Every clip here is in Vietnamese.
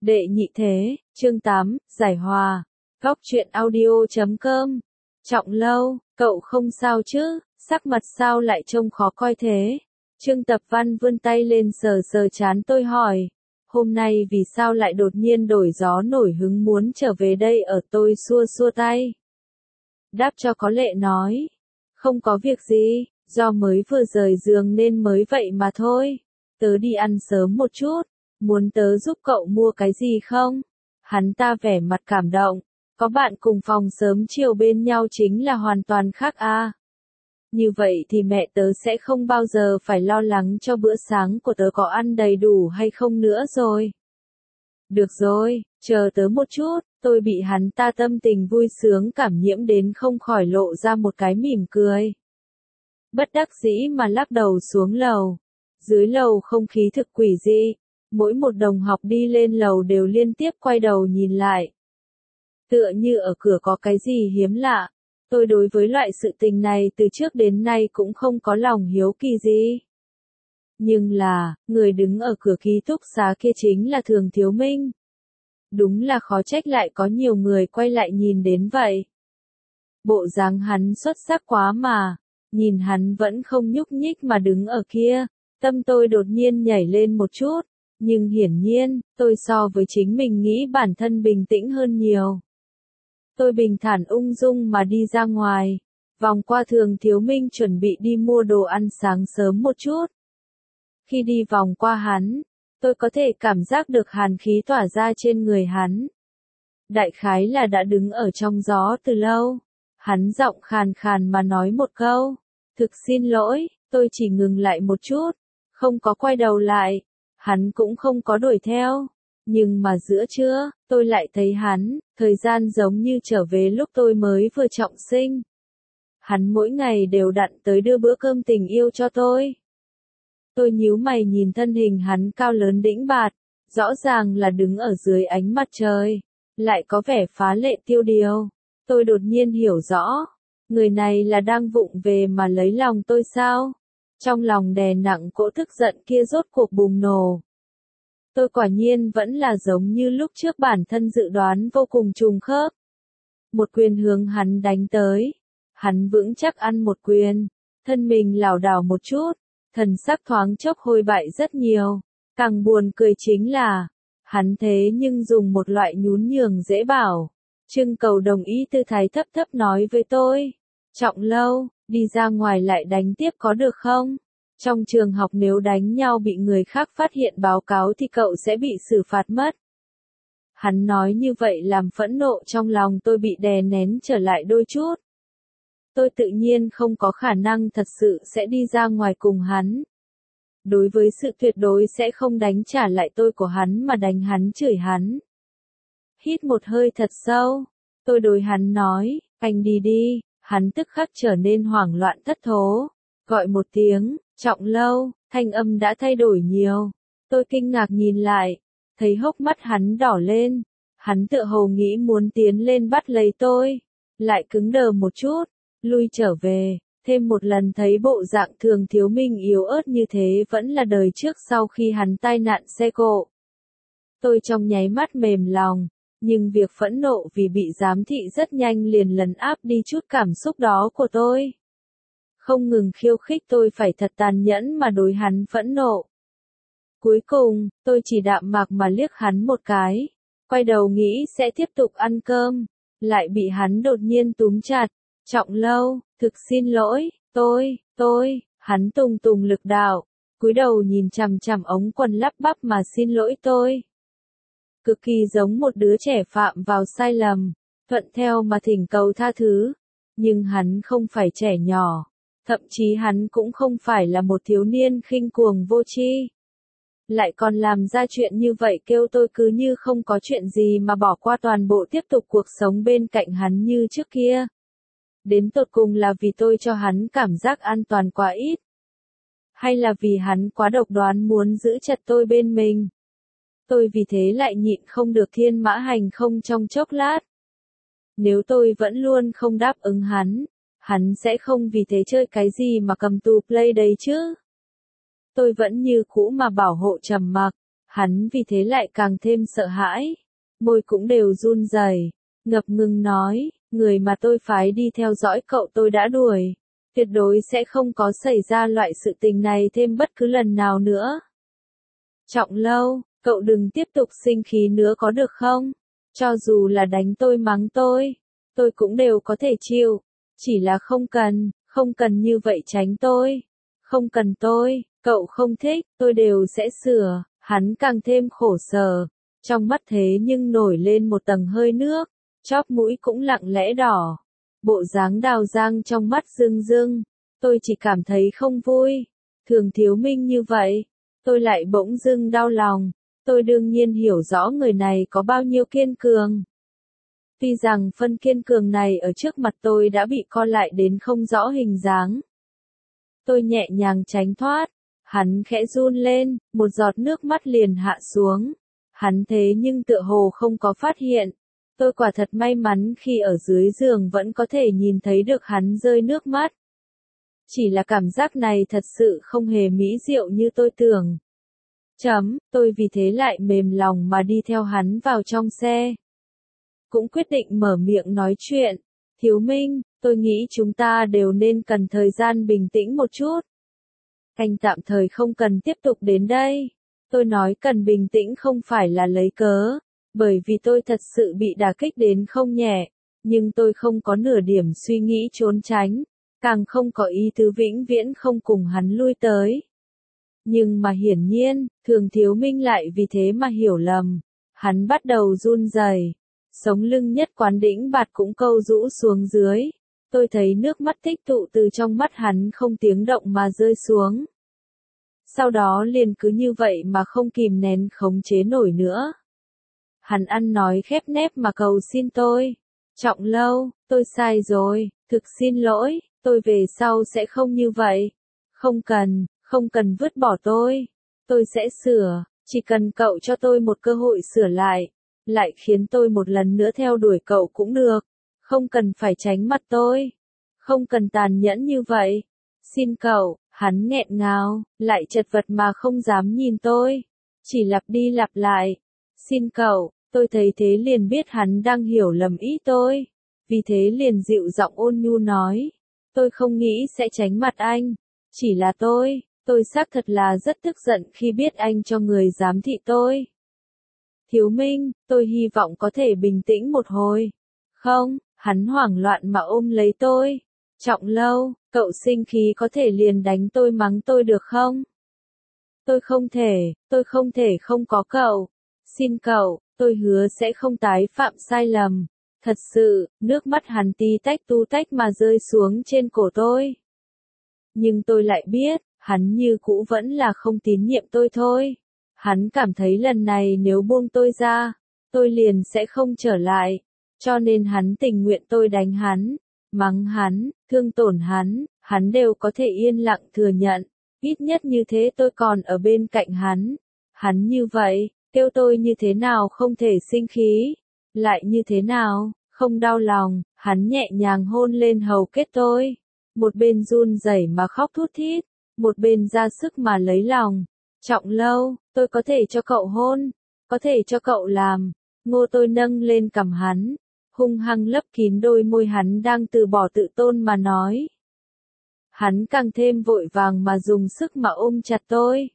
Đệ nhị thế, chương 8, giải hòa. Góc truyện audio.com. Trọng Lâu, cậu không sao chứ, sắc mặt sao lại trông khó coi thế? Trương Tập Văn vươn tay lên sờ sờ trán tôi hỏi. Hôm nay vì sao lại đột nhiên đổi gió nổi hứng muốn trở về đây ở tôi xua xua tay. Đáp cho có lệ nói. Không có việc gì, do mới vừa rời giường nên mới vậy mà thôi. Tớ đi ăn sớm một chút, muốn tớ giúp cậu mua cái gì không? Hắn ta vẻ mặt cảm động, có bạn cùng phòng sớm chiều bên nhau chính là hoàn toàn khác à. Như vậy thì mẹ tớ sẽ không bao giờ phải lo lắng cho bữa sáng của tớ có ăn đầy đủ hay không nữa rồi. Được rồi, chờ tớ một chút, tôi bị hắn ta tâm tình vui sướng cảm nhiễm đến không khỏi lộ ra một cái mỉm cười. Bất đắc dĩ mà lắc đầu xuống lầu. Dưới lầu không khí thực quỷ dị, mỗi một đồng học đi lên lầu đều liên tiếp quay đầu nhìn lại. Tựa như ở cửa có cái gì hiếm lạ, tôi đối với loại sự tình này từ trước đến nay cũng không có lòng hiếu kỳ gì. Nhưng là, người đứng ở cửa ký túc xá kia chính là Thường Thiếu Minh. Đúng là khó trách lại có nhiều người quay lại nhìn đến vậy. Bộ dáng hắn xuất sắc quá mà, nhìn hắn vẫn không nhúc nhích mà đứng ở kia, tâm tôi đột nhiên nhảy lên một chút, nhưng hiển nhiên, tôi so với chính mình nghĩ bản thân bình tĩnh hơn nhiều. Tôi bình thản ung dung mà đi ra ngoài, vòng qua Thường Thiếu Minh chuẩn bị đi mua đồ ăn sáng sớm một chút. Khi đi vòng qua hắn, tôi có thể cảm giác được hàn khí tỏa ra trên người hắn. Đại khái là đã đứng ở trong gió từ lâu. Hắn giọng khàn khàn mà nói một câu. Thực xin lỗi, tôi chỉ ngừng lại một chút, không có quay đầu lại. Hắn cũng không có đuổi theo. Nhưng mà giữa trưa, tôi lại thấy hắn, thời gian giống như trở về lúc tôi mới vừa trọng sinh. Hắn mỗi ngày đều đặn tới đưa bữa cơm tình yêu cho tôi. Tôi nhíu mày nhìn thân hình hắn cao lớn đĩnh bạt, rõ ràng là đứng ở dưới ánh mặt trời, lại có vẻ phá lệ tiêu điều. Tôi đột nhiên hiểu rõ, người này là đang vụng về mà lấy lòng tôi sao? Trong lòng đè nặng cỗ tức giận kia rốt cuộc bùng nổ. Tôi quả nhiên vẫn là giống như lúc trước bản thân dự đoán vô cùng trùng khớp. Một quyền hướng hắn đánh tới. Hắn vững chắc ăn một quyền, thân mình lảo đảo một chút, thần sắc thoáng chốc hôi bại rất nhiều. Càng buồn cười chính là, hắn thế nhưng dùng một loại nhún nhường dễ bảo, trưng cầu đồng ý tư thái thấp thấp nói với tôi. Trọng Lâu, đi ra ngoài lại đánh tiếp có được không? Trong trường học nếu đánh nhau bị người khác phát hiện báo cáo thì cậu sẽ bị xử phạt mất. Hắn nói như vậy làm phẫn nộ trong lòng tôi bị đè nén trở lại đôi chút. Tôi tự nhiên không có khả năng thật sự sẽ đi ra ngoài cùng hắn. Đối với sự tuyệt đối sẽ không đánh trả lại tôi của hắn mà đánh hắn chửi hắn. Hít một hơi thật sâu, tôi đối hắn nói, anh đi đi, hắn tức khắc trở nên hoảng loạn thất thố. Gọi một tiếng, Trọng Lâu, thanh âm đã thay đổi nhiều. Tôi kinh ngạc nhìn lại, thấy hốc mắt hắn đỏ lên. Hắn tựa hồ nghĩ muốn tiến lên bắt lấy tôi, lại cứng đờ một chút, lui trở về. Thêm một lần thấy bộ dạng Thường Thiếu Minh yếu ớt như thế vẫn là đời trước sau khi hắn tai nạn xe cộ. Tôi trong nháy mắt mềm lòng, nhưng việc phẫn nộ vì bị giám thị rất nhanh liền lấn áp đi chút cảm xúc đó của tôi. Không ngừng khiêu khích tôi phải thật tàn nhẫn mà đối hắn phẫn nộ. Cuối cùng, tôi chỉ đạm mạc mà liếc hắn một cái, quay đầu nghĩ sẽ tiếp tục ăn cơm, lại bị hắn đột nhiên túm chặt. Trọng Lâu, thực xin lỗi, hắn tùng tùng lực đạo, cúi đầu nhìn chằm chằm ống quần lắp bắp mà xin lỗi tôi. Cực kỳ giống một đứa trẻ phạm vào sai lầm, thuận theo mà thỉnh cầu tha thứ. Nhưng hắn không phải trẻ nhỏ, thậm chí hắn cũng không phải là một thiếu niên khinh cuồng vô tri. Lại còn làm ra chuyện như vậy kêu tôi cứ như không có chuyện gì mà bỏ qua toàn bộ tiếp tục cuộc sống bên cạnh hắn như trước kia. Đến tột cùng là vì tôi cho hắn cảm giác an toàn quá ít? Hay là vì hắn quá độc đoán muốn giữ chặt tôi bên mình? Tôi vì thế lại nhịn không được thiên mã hành không trong chốc lát. Nếu tôi vẫn luôn không đáp ứng hắn sẽ không vì thế chơi cái gì mà cầm tù play đấy chứ? Tôi vẫn như cũ mà bảo hộ trầm mặc, Hắn vì thế lại càng thêm sợ hãi, môi cũng đều run rẩy, ngập ngừng nói, người mà tôi phái đi theo dõi cậu tôi đã đuổi, tuyệt đối sẽ không có xảy ra loại sự tình này thêm bất cứ lần nào nữa. Trọng Lâu, cậu đừng tiếp tục sinh khí nữa có được không? Cho dù là đánh tôi mắng tôi cũng đều có thể chịu, chỉ là không cần như vậy tránh tôi, không cần cậu không thích, tôi đều sẽ sửa. Hắn càng thêm khổ sở, trong mắt thế nhưng nổi lên một tầng hơi nước, chóp mũi cũng lặng lẽ đỏ, bộ dáng Đào Giang trong mắt rưng rưng, tôi chỉ cảm thấy không vui, Thường Thiếu Minh như vậy, tôi lại bỗng dưng đau lòng, tôi đương nhiên hiểu rõ người này có bao nhiêu kiên cường. Tuy rằng phân kiên cường này ở trước mặt tôi đã bị co lại đến không rõ hình dáng. Tôi nhẹ nhàng tránh thoát. Hắn khẽ run lên, một giọt nước mắt liền hạ xuống. Hắn thế nhưng tựa hồ không có phát hiện. Tôi quả thật may mắn khi ở dưới giường vẫn có thể nhìn thấy được hắn rơi nước mắt. Chỉ là cảm giác này thật sự không hề mỹ diệu như tôi tưởng. Tôi vì thế lại mềm lòng mà đi theo hắn vào trong xe. Cũng quyết định mở miệng nói chuyện. Thiếu Minh, tôi nghĩ chúng ta đều nên cần thời gian bình tĩnh một chút. Anh tạm thời không cần tiếp tục đến đây. Tôi nói cần bình tĩnh không phải là lấy cớ, bởi vì tôi thật sự bị đả kích đến không nhẹ, nhưng tôi không có nửa điểm suy nghĩ trốn tránh, càng không có ý tứ vĩnh viễn không cùng hắn lui tới. Nhưng mà hiển nhiên, Thường Thiếu Minh lại vì thế mà hiểu lầm. Hắn bắt đầu run rẩy, sống lưng nhất quán đĩnh bạt cũng câu rũ xuống dưới. Tôi thấy nước mắt tích tụ từ trong mắt hắn không tiếng động mà rơi xuống. Sau đó liền cứ như vậy mà không kìm nén khống chế nổi nữa. Hắn ăn nói khép nép mà cầu xin tôi. Trọng Lâu, tôi sai rồi, thực xin lỗi, tôi về sau sẽ không như vậy. Không cần vứt bỏ tôi sẽ sửa, chỉ cần cậu cho tôi một cơ hội sửa lại khiến tôi một lần nữa theo đuổi cậu cũng được. Không cần phải tránh mặt tôi. Không cần tàn nhẫn như vậy. Xin cậu, hắn nghẹn ngào, lại chật vật mà không dám nhìn tôi. Chỉ lặp đi lặp lại. Xin cậu, tôi thấy thế liền biết hắn đang hiểu lầm ý tôi. Vì thế liền dịu giọng ôn nhu nói. Tôi không nghĩ sẽ tránh mặt anh. Chỉ là tôi xác thật là rất tức giận khi biết anh cho người giám thị tôi. Thiếu Minh, tôi hy vọng có thể bình tĩnh một hồi. Không, hắn hoảng loạn mà ôm lấy tôi. Trọng Lâu, cậu sinh khí có thể liền đánh tôi mắng tôi được không? Tôi không thể không có cậu. Xin cậu, tôi hứa sẽ không tái phạm sai lầm. Thật sự, nước mắt hắn tí tách tu tách mà rơi xuống trên cổ tôi. Nhưng tôi lại biết, hắn như cũ vẫn là không tín nhiệm tôi thôi. Hắn cảm thấy lần này nếu buông tôi ra, tôi liền sẽ không trở lại. Cho nên hắn tình nguyện tôi đánh hắn, mắng hắn, thương tổn hắn đều có thể yên lặng thừa nhận. Ít nhất như thế tôi còn ở bên cạnh hắn. Hắn như vậy, kêu tôi như thế nào không thể sinh khí. Lại như thế nào, không đau lòng, hắn nhẹ nhàng hôn lên hầu kết tôi. Một bên run rẩy mà khóc thút thít, một bên ra sức mà lấy lòng. Trọng Lâu, tôi có thể cho cậu hôn, có thể cho cậu làm. Ngô tôi nâng lên cằm hắn, hung hăng lấp kín đôi môi hắn đang từ bỏ tự tôn mà nói. Hắn càng thêm vội vàng mà dùng sức mà ôm chặt tôi.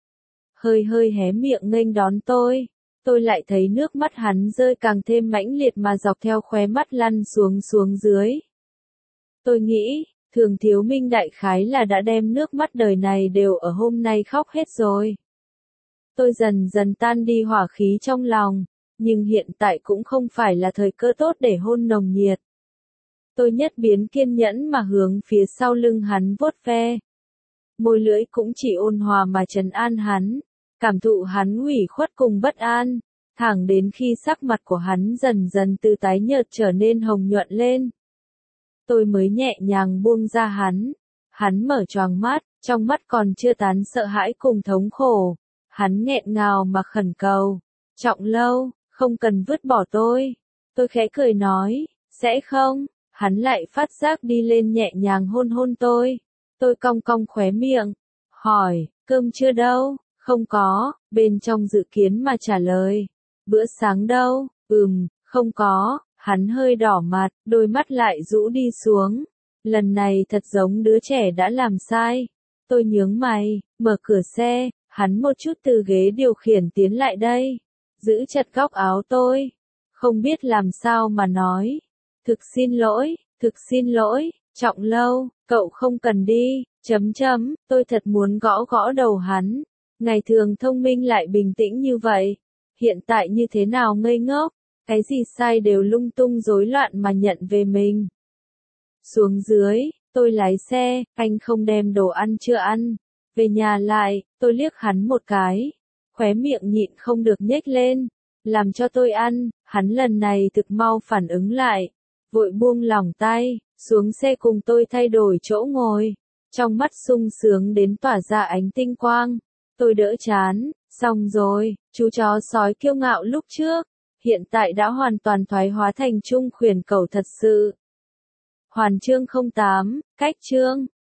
Hơi hé miệng nghênh đón tôi lại thấy nước mắt hắn rơi càng thêm mãnh liệt mà dọc theo khóe mắt lăn xuống dưới. Tôi nghĩ, Thường Thiếu Minh đại khái là đã đem nước mắt đời này đều ở hôm nay khóc hết rồi. Tôi dần dần tan đi hỏa khí trong lòng, nhưng hiện tại cũng không phải là thời cơ tốt để hôn nồng nhiệt. Tôi nhất biến kiên nhẫn mà hướng phía sau lưng hắn vuốt ve. Môi lưỡi cũng chỉ ôn hòa mà trấn an hắn, cảm thụ hắn ủy khuất cùng bất an, thẳng đến khi sắc mặt của hắn dần dần từ tái nhợt trở nên hồng nhuận lên. Tôi mới nhẹ nhàng buông ra hắn mở choàng mắt, trong mắt còn chưa tán sợ hãi cùng thống khổ. Hắn nghẹn ngào mà khẩn cầu, Trọng Lâu, không cần vứt bỏ tôi. Tôi khẽ cười nói, sẽ không, hắn lại phát giác đi lên nhẹ nhàng hôn tôi. Tôi cong cong khóe miệng, hỏi, cơm chưa đâu, Không có, bên trong dự kiến mà trả lời. Bữa sáng đâu? Không có, hắn hơi đỏ mặt, đôi mắt lại rũ đi xuống. Lần này thật giống đứa trẻ đã làm sai. Tôi nhướng mày, mở cửa xe, hắn một chút từ ghế điều khiển tiến lại đây. Giữ chặt góc áo tôi. Không biết làm sao mà nói. Thực xin lỗi, Trọng Lâu, cậu không cần đi, tôi thật muốn gõ gõ đầu hắn. Ngày thường thông minh lại bình tĩnh như vậy. Hiện tại như thế nào ngây ngốc, cái gì sai đều lung tung rối loạn mà nhận về mình. Xuống dưới, tôi lái xe, anh không đem đồ ăn chưa ăn. Về nhà lại, tôi liếc hắn một cái. Khóe miệng nhịn không được nhếch lên. Làm cho tôi ăn, hắn lần này thực mau phản ứng lại. Vội buông lỏng tay, xuống xe cùng tôi thay đổi chỗ ngồi. Trong mắt sung sướng đến tỏa ra ánh tinh quang. Tôi đỡ chán, xong rồi, chú chó sói kiêu ngạo lúc trước. Hiện tại đã hoàn toàn thoái hóa thành trung khuyển cẩu thật sự. Hoàn chương 08, cách chương.